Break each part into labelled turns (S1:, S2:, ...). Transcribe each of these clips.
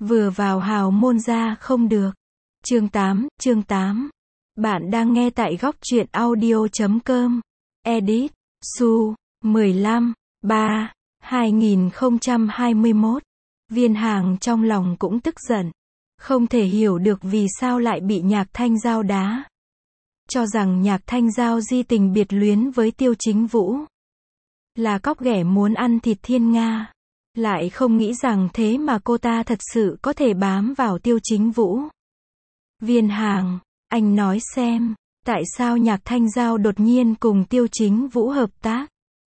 S1: Vừa vào hào môn ra không được. Chương 8. Bạn đang nghe tại góc truyện audio.com. Edit. Su. 15/3/2021. Viên Hàng trong lòng cũng tức giận. Không thể hiểu được vì sao lại bị Nhạc Thanh Giao đá. Cho rằng Nhạc Thanh Giao di tình biệt luyến với Tiêu Chính Vũ. Là cóc ghẻ muốn ăn thịt thiên nga. Lại không nghĩ rằng thế mà cô ta thật sự có thể bám vào Tiêu Chính Vũ. Viên Hàng, anh nói xem, tại sao Nhạc Thanh Giao đột nhiên cùng Tiêu Chính Vũ hợp tác?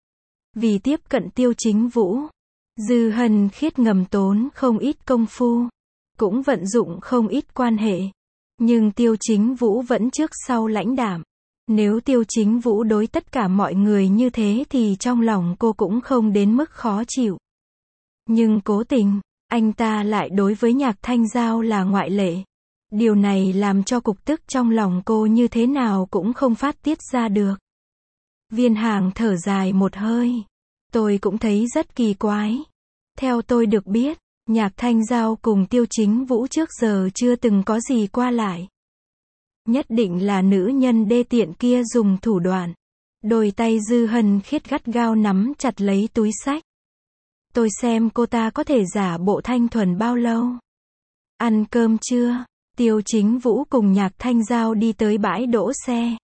S1: Vì tiếp cận Tiêu Chính Vũ, Dư Hân Khiết ngầm tốn không ít công phu, cũng vận dụng không ít quan hệ. Nhưng Tiêu Chính Vũ vẫn trước sau lãnh đạm. Nếu Tiêu Chính Vũ đối tất cả mọi người như thế thì trong lòng cô cũng không đến mức khó chịu. Nhưng cố tình, anh ta lại đối với Nhạc Thanh Giao là ngoại lệ. Điều này làm cho cục tức trong lòng cô như thế nào cũng không phát tiết ra được. Viên Hàng thở dài một hơi. Tôi cũng thấy rất kỳ quái. Theo tôi được biết, Nhạc Thanh Giao cùng Tiêu Chính Vũ trước giờ chưa từng có gì qua lại. Nhất định là nữ nhân đê tiện kia dùng thủ đoạn. Đôi tay Dư Hân Khiết gắt gao nắm chặt lấy túi xách. Tôi xem cô ta có thể giả bộ thanh thuần bao lâu. Ăn cơm chưa? Tiêu Chính Vũ cùng Nhạc Thanh Giao đi tới bãi đỗ xe.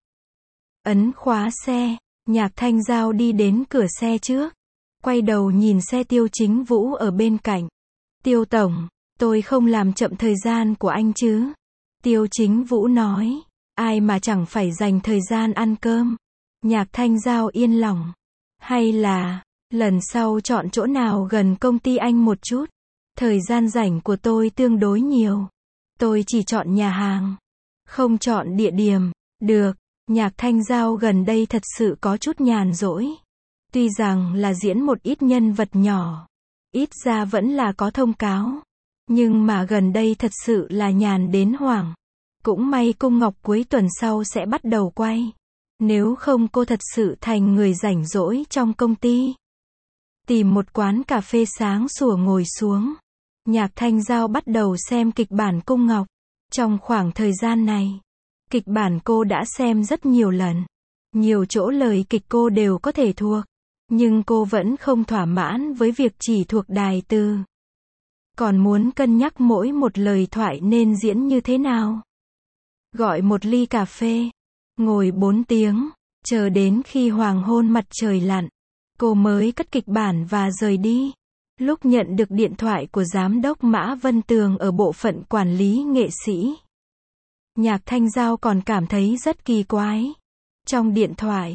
S1: Ấn khóa xe, Nhạc Thanh Giao đi đến cửa xe trước. Quay đầu nhìn xe Tiêu Chính Vũ ở bên cạnh. Tiêu tổng, tôi không làm chậm thời gian của anh chứ? Tiêu Chính Vũ nói, ai mà chẳng phải dành thời gian ăn cơm. Nhạc Thanh Giao yên lòng. Hay là, lần sau chọn chỗ nào gần công ty anh một chút. Thời gian rảnh của tôi tương đối nhiều. Tôi chỉ chọn nhà hàng, không chọn địa điểm. Được, Nhạc Thanh Giao gần đây thật sự có chút nhàn rỗi. Tuy rằng là diễn một ít nhân vật nhỏ, ít ra vẫn là có thông cáo. Nhưng mà gần đây thật sự là nhàn đến hoảng. Cũng may Cung Ngọc cuối tuần sau sẽ bắt đầu quay. Nếu không cô thật sự thành người rảnh rỗi trong công ty. Tìm một quán cà phê sáng sủa ngồi xuống. Nhạc Thanh Giao bắt đầu xem kịch bản Cung Ngọc. Trong khoảng thời gian này, kịch bản cô đã xem rất nhiều lần. Nhiều chỗ lời kịch cô đều có thể thuộc. Nhưng cô vẫn không thỏa mãn với việc chỉ thuộc đài từ. Còn muốn cân nhắc mỗi một lời thoại nên diễn như thế nào. Gọi một ly cà phê. Ngồi 4 tiếng. Chờ đến khi hoàng hôn mặt trời lặn. Cô mới cất kịch bản và rời đi. Lúc nhận được điện thoại của giám đốc Mã Vân Tường ở bộ phận quản lý nghệ sĩ. Nhạc Thanh Giao còn cảm thấy rất kỳ quái. Trong điện thoại,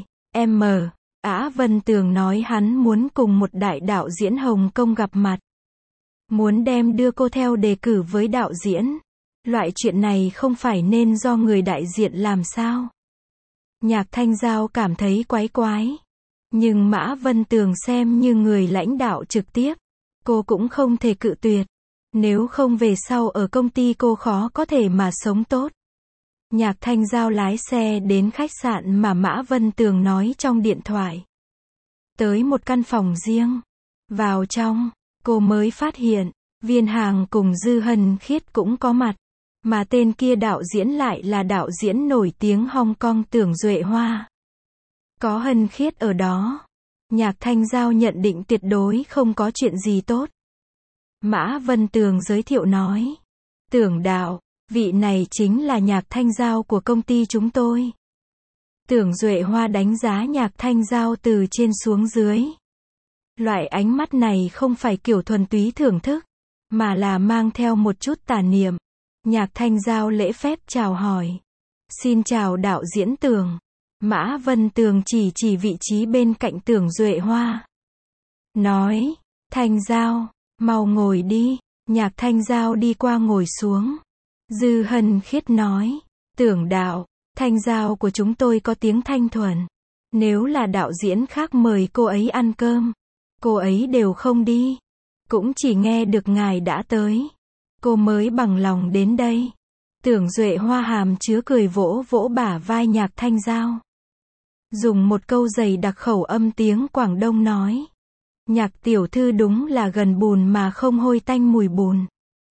S1: Mã Vân Tường nói hắn muốn cùng một đại đạo diễn Hồng Kông gặp mặt. Muốn đem đưa cô theo đề cử với đạo diễn. Loại chuyện này không phải nên do người đại diện làm sao? Nhạc Thanh Giao cảm thấy quái quái. Nhưng Mã Vân Tường xem như người lãnh đạo trực tiếp. Cô cũng không thể cự tuyệt. Nếu không về sau ở công ty cô khó có thể mà sống tốt. Nhạc Thanh Giao lái xe đến khách sạn mà Mã Vân Tường nói trong điện thoại. Tới một căn phòng riêng. Vào trong, cô mới phát hiện, Viên Hàng cùng Dư Hân Khiết cũng có mặt. Mà tên kia đạo diễn lại là đạo diễn nổi tiếng Hong Kong Tưởng Duệ Hoa. Có Hân Khiết ở đó. Nhạc Thanh Giao nhận định tuyệt đối không có chuyện gì tốt. Mã Vân Tường giới thiệu nói. Tưởng đạo, vị này chính là Nhạc Thanh Giao của công ty chúng tôi. Tưởng Duệ Hoa đánh giá Nhạc Thanh Giao từ trên xuống dưới. Loại ánh mắt này không phải kiểu thuần túy thưởng thức, mà là mang theo một chút tà niệm. Nhạc Thanh Giao lễ phép chào hỏi. Xin chào đạo diễn Tường. Mã Vân Tường chỉ vị trí bên cạnh Tưởng Duệ Hoa. Nói, Thanh Giao, mau ngồi đi. Nhạc Thanh Giao đi qua ngồi xuống. Dư Hân Khiết nói, Tưởng đạo, Thanh Giao của chúng tôi có tiếng thanh thuần. Nếu là đạo diễn khác mời cô ấy ăn cơm, cô ấy đều không đi. Cũng chỉ nghe được ngài đã tới. Cô mới bằng lòng đến đây. Tưởng Duệ Hoa hàm chứa cười vỗ vỗ bả vai Nhạc Thanh Giao. Dùng một câu dày đặc khẩu âm tiếng Quảng Đông nói. Nhạc tiểu thư đúng là gần bùn mà không hôi tanh mùi bùn.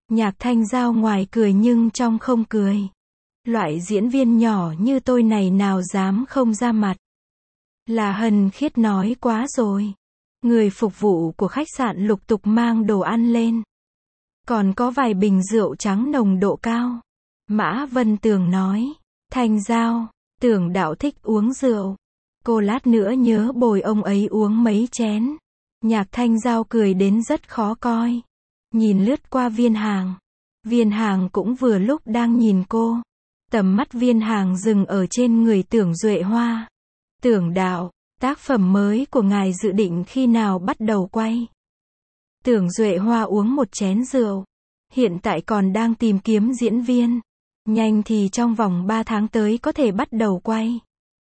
S1: Nhạc Thanh Giao ngoài cười nhưng trong không cười. Loại diễn viên nhỏ như tôi này nào dám không ra mặt. Là Hân Khiết nói quá rồi. Người phục vụ của khách sạn lục tục mang đồ ăn lên. Còn có vài bình rượu trắng nồng độ cao. Mã Vân Tường nói. Thanh Giao, Tưởng đạo thích uống rượu. Cô lát nữa nhớ bồi ông ấy uống mấy chén. Nhạc Thanh Giao cười đến rất khó coi. Nhìn lướt qua Viên Hàng. Viên Hàng cũng vừa lúc đang nhìn cô. Tầm mắt Viên Hàng dừng ở trên người Tưởng Duệ Hoa. Tưởng đạo, tác phẩm mới của ngài dự định khi nào bắt đầu quay? Tưởng Duệ Hoa uống một chén rượu. Hiện tại còn đang tìm kiếm diễn viên. Nhanh thì trong vòng 3 tháng tới có thể bắt đầu quay.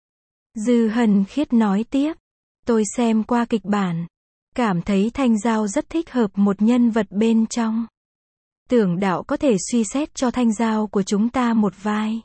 S1: Dư Hân Khiết nói tiếp. Tôi xem qua kịch bản. Cảm thấy Thanh Giao rất thích hợp một nhân vật bên trong. Tưởng đạo có thể suy xét cho Thanh Giao của chúng ta một vai.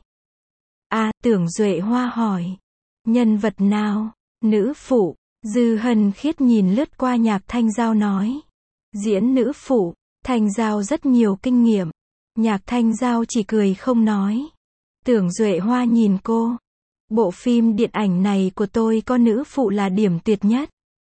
S1: Tưởng Duệ Hoa hỏi. Nhân vật nào? Nữ phụ. Dư Hân Khiết nhìn lướt qua Nhạc Thanh Giao nói. Diễn nữ phụ, Thanh Giao rất nhiều kinh nghiệm. Nhạc Thanh Giao chỉ cười không nói. Tưởng Duệ Hoa nhìn cô. Bộ phim điện ảnh này của tôi có nữ phụ là điểm tuyệt nhất.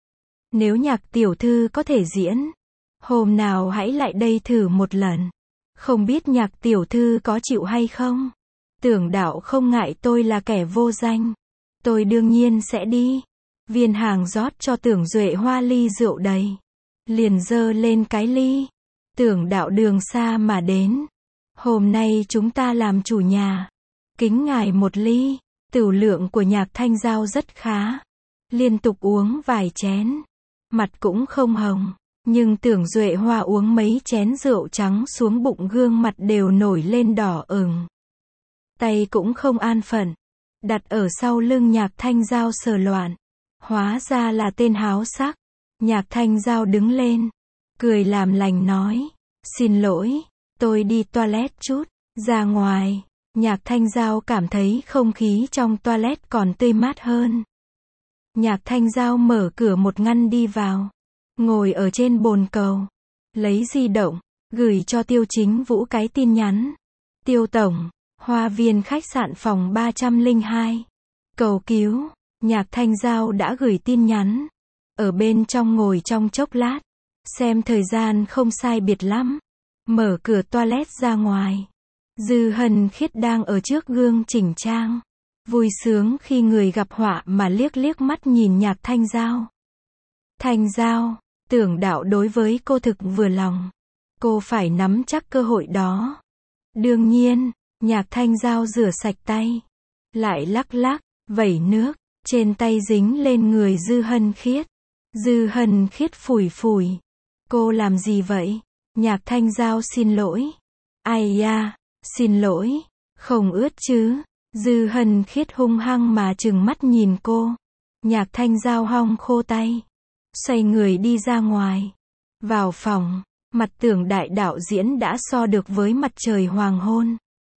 S1: Nếu Nhạc tiểu thư có thể diễn, hôm nào hãy lại đây thử một lần. Không biết Nhạc tiểu thư có chịu hay không? Tưởng đạo không ngại tôi là kẻ vô danh. Tôi đương nhiên sẽ đi. Viên Hàng rót cho Tưởng Duệ Hoa ly rượu đầy. Liền giơ lên cái ly. Tưởng đạo đường xa mà đến. Hôm nay chúng ta làm chủ nhà. Kính ngài một ly. Tửu lượng của Nhạc Thanh Giao rất khá. Liên tục uống vài chén. Mặt cũng không hồng. Nhưng Tưởng Duệ Hoa uống mấy chén rượu trắng xuống bụng gương mặt đều nổi lên đỏ ửng. Tay cũng không an phận. Đặt ở sau lưng Nhạc Thanh Giao sờ loạn. Hóa ra là tên háo sắc. Nhạc Thanh Giao đứng lên. Cười làm lành nói. Xin lỗi, tôi đi toilet chút. Ra ngoài. Nhạc Thanh Giao cảm thấy không khí trong toilet còn tươi mát hơn. Nhạc Thanh Giao mở cửa một ngăn đi vào. Ngồi ở trên bồn cầu. Lấy di động. Gửi cho Tiêu Chính Vũ cái tin nhắn. Tiêu tổng. Hoa viên khách sạn phòng 302. Cầu cứu. Nhạc Thanh Giao đã gửi tin nhắn. Ở bên trong ngồi trong chốc lát. Xem thời gian không sai biệt lắm. Mở cửa toilet ra ngoài. Dư Hân Khiết đang ở trước gương chỉnh trang. Vui sướng khi người gặp họa mà liếc liếc mắt nhìn Nhạc Thanh Giao. Thanh Giao, Tưởng đạo đối với cô thực vừa lòng. Cô phải nắm chắc cơ hội đó. Đương nhiên, Nhạc Thanh Giao rửa sạch tay. Lại lắc lắc, vẩy nước. Trên tay dính lên người Dư Hân Khiết. Dư Hân Khiết phủi phủi. Cô làm gì vậy? Nhạc Thanh Giao xin lỗi. Ai da, xin lỗi. Không ướt chứ? Dư Hân Khiết hung hăng mà trừng mắt nhìn cô. Nhạc Thanh Giao hong khô tay. Xoay người đi ra ngoài. Vào phòng, mặt Tưởng đại đạo diễn đã so được với mặt trời hoàng hôn.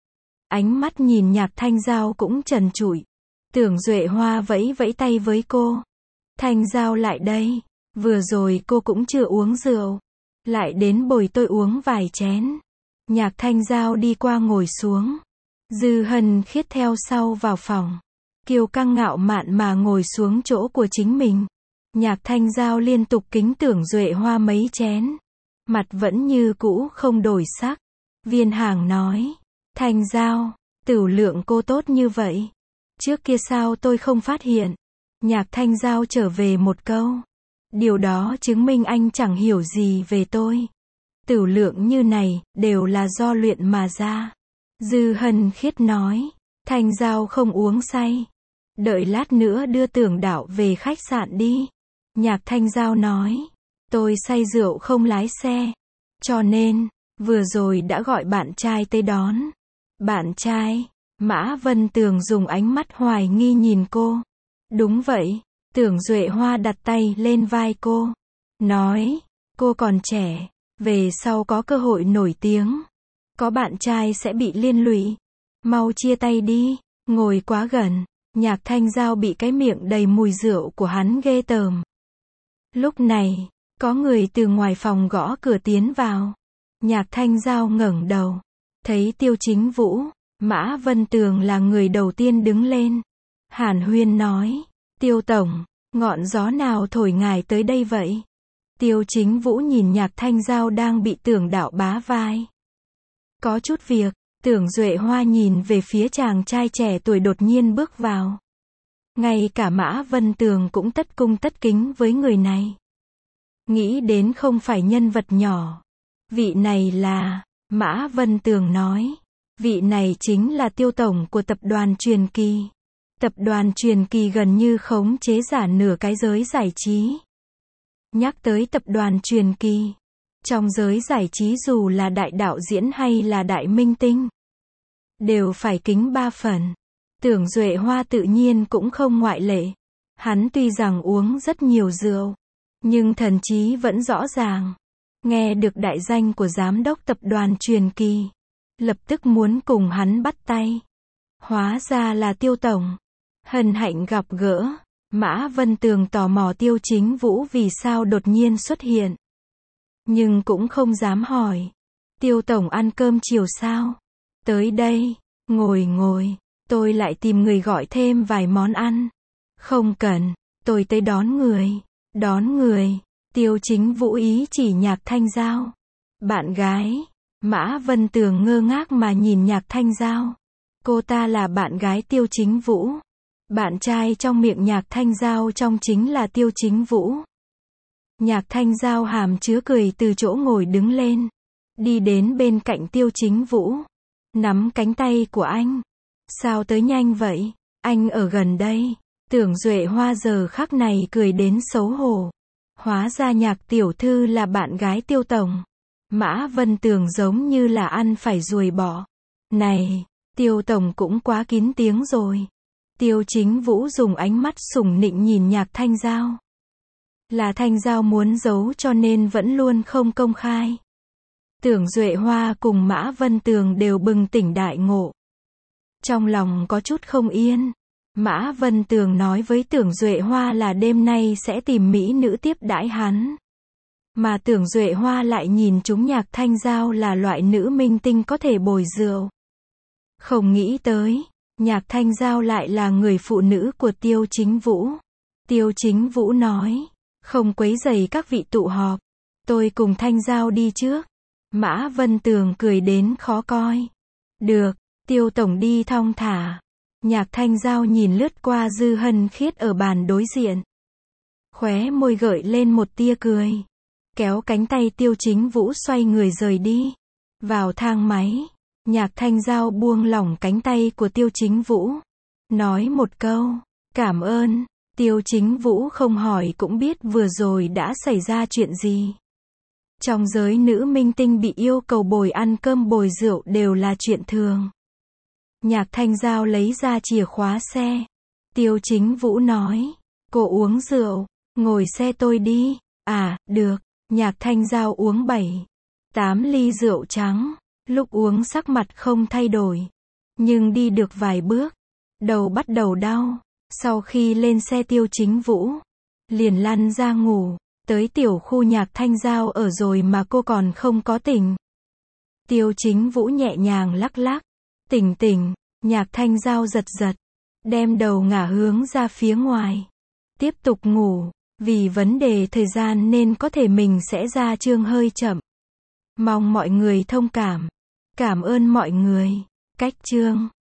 S1: Ánh mắt nhìn Nhạc Thanh Giao cũng trần trụi. Tưởng Duệ Hoa vẫy vẫy tay với cô. Thanh Giao lại đây. Vừa rồi cô cũng chưa uống rượu. Lại đến bồi tôi uống vài chén. Nhạc Thanh Giao đi qua ngồi xuống. Dư Hân Khiết theo sau vào phòng. Kiêu căng ngạo mạn mà ngồi xuống chỗ của chính mình. Nhạc Thanh Giao liên tục kính Tưởng Duệ Hoa mấy chén. Mặt vẫn như cũ không đổi sắc. Viên Hàng nói. Thanh Giao, tửu lượng cô tốt như vậy. Trước kia sao tôi không phát hiện? Nhạc Thanh Giao trở về một câu. Điều đó chứng minh anh chẳng hiểu gì về tôi. Tửu lượng như này, đều là do luyện mà ra. Dư Hân Khiết nói. Thanh Giao không uống say. Đợi lát nữa đưa Tưởng đạo về khách sạn đi. Nhạc Thanh Giao nói. Tôi say rượu không lái xe. Cho nên, vừa rồi đã gọi bạn trai tới đón. Bạn trai? Mã Vân Tường dùng ánh mắt hoài nghi nhìn cô. Đúng vậy. Tưởng Duệ Hoa đặt tay lên vai cô. Nói. Cô còn trẻ. Về sau có cơ hội nổi tiếng. Có bạn trai sẽ bị liên lụy. Mau chia tay đi. Ngồi quá gần. Nhạc Thanh Giao bị cái miệng đầy mùi rượu của hắn ghê tởm. Lúc này, có người từ ngoài phòng gõ cửa tiến vào. Nhạc Thanh Giao ngẩng đầu. Thấy Tiêu Chính Vũ, Mã Vân Tường là người đầu tiên đứng lên. Hàn huyên nói. Tiêu tổng, ngọn gió nào thổi ngài tới đây vậy? Tiêu Chính Vũ nhìn Nhạc Thanh Giao đang bị Tưởng Đạo bá vai. Có chút việc. Tưởng Duệ Hoa nhìn về phía chàng trai trẻ tuổi đột nhiên bước vào. Ngay cả Mã Vân Tường cũng tất cung tất kính với người này. Nghĩ đến không phải nhân vật nhỏ. Vị này là, Mã Vân Tường nói. Vị này chính là Tiêu tổng của tập đoàn Truyền Kỳ. Tập đoàn Truyền Kỳ gần như khống chế giả nửa cái giới giải trí. Nhắc tới tập đoàn Truyền Kỳ, trong giới giải trí dù là đại đạo diễn hay là đại minh tinh, đều phải kính ba phần. Tưởng Duệ Hoa tự nhiên cũng không ngoại lệ. Hắn tuy rằng uống rất nhiều rượu, nhưng thần trí vẫn rõ ràng. Nghe được đại danh của giám đốc tập đoàn Truyền Kỳ, lập tức muốn cùng hắn bắt tay. Hóa ra là Tiêu tổng. Hân hạnh gặp gỡ. Mã Vân Tường tò mò Tiêu Chính Vũ vì sao đột nhiên xuất hiện. Nhưng cũng không dám hỏi. Tiêu tổng ăn cơm chiều sao? Tới đây, ngồi, tôi lại tìm người gọi thêm vài món ăn. Không cần, tôi tới đón người. Tiêu Chính Vũ ý chỉ Nhạc Thanh Giao. Bạn gái. Mã Vân Tường ngơ ngác mà nhìn Nhạc Thanh Giao. Cô ta là bạn gái Tiêu Chính Vũ. Bạn trai trong miệng Nhạc Thanh Giao trong chính là Tiêu Chính Vũ. Nhạc Thanh Giao hàm chứa cười từ chỗ ngồi đứng lên. Đi đến bên cạnh Tiêu Chính Vũ. Nắm cánh tay của anh. Sao tới nhanh vậy? Anh ở gần đây. Tưởng Duệ Hoa giờ khắc này cười đến xấu hổ. Hóa ra Nhạc tiểu thư là bạn gái Tiêu tổng. Mã Vân Tường giống như là ăn phải ruồi bọ. Này, Tiêu tổng cũng quá kín tiếng rồi. Tiêu Chính Vũ dùng ánh mắt sủng nịnh nhìn Nhạc Thanh Giao. Là Thanh Giao muốn giấu cho nên vẫn luôn không công khai. Tưởng Duệ Hoa cùng Mã Vân Tường đều bừng tỉnh đại ngộ. Trong lòng có chút không yên. Mã Vân Tường nói với Tưởng Duệ Hoa là đêm nay sẽ tìm mỹ nữ tiếp đãi hắn. Mà Tưởng Duệ Hoa lại nhìn chúng Nhạc Thanh Giao là loại nữ minh tinh có thể bồi rượu. Không nghĩ tới, Nhạc Thanh Giao lại là người phụ nữ của Tiêu Chính Vũ. Tiêu Chính Vũ nói, không quấy rầy các vị tụ họp. Tôi cùng Thanh Giao đi trước. Mã Vân Tường cười đến khó coi. Được, Tiêu tổng đi thong thả. Nhạc Thanh Giao nhìn lướt qua Dư Hân Khiết ở bàn đối diện. Khóe môi gợi lên một tia cười. Kéo cánh tay Tiêu Chính Vũ xoay người rời đi. Vào thang máy, Nhạc Thanh Giao buông lỏng cánh tay của Tiêu Chính Vũ. Nói một câu, cảm ơn. Tiêu Chính Vũ không hỏi cũng biết vừa rồi đã xảy ra chuyện gì. Trong giới nữ minh tinh bị yêu cầu bồi ăn cơm bồi rượu đều là chuyện thường. Nhạc Thanh Giao lấy ra chìa khóa xe. Tiêu Chính Vũ nói, cô uống rượu, ngồi xe tôi đi. À, được. Nhạc Thanh Giao uống 7-8 ly rượu trắng. Lúc uống sắc mặt không thay đổi. Nhưng đi được vài bước, đầu bắt đầu đau. Sau khi lên xe Tiêu Chính Vũ, liền lăn ra ngủ. Tới tiểu khu Nhạc Thanh Giao ở rồi mà cô còn không có tỉnh. Tiêu Chính Vũ nhẹ nhàng lắc lắc. Tỉnh. Nhạc Thanh Giao giật. Đem đầu ngả hướng ra phía ngoài. Tiếp tục ngủ. Vì vấn đề thời gian nên có thể mình sẽ ra chương hơi chậm. Mong mọi người thông cảm. Cảm ơn mọi người. Cách chương.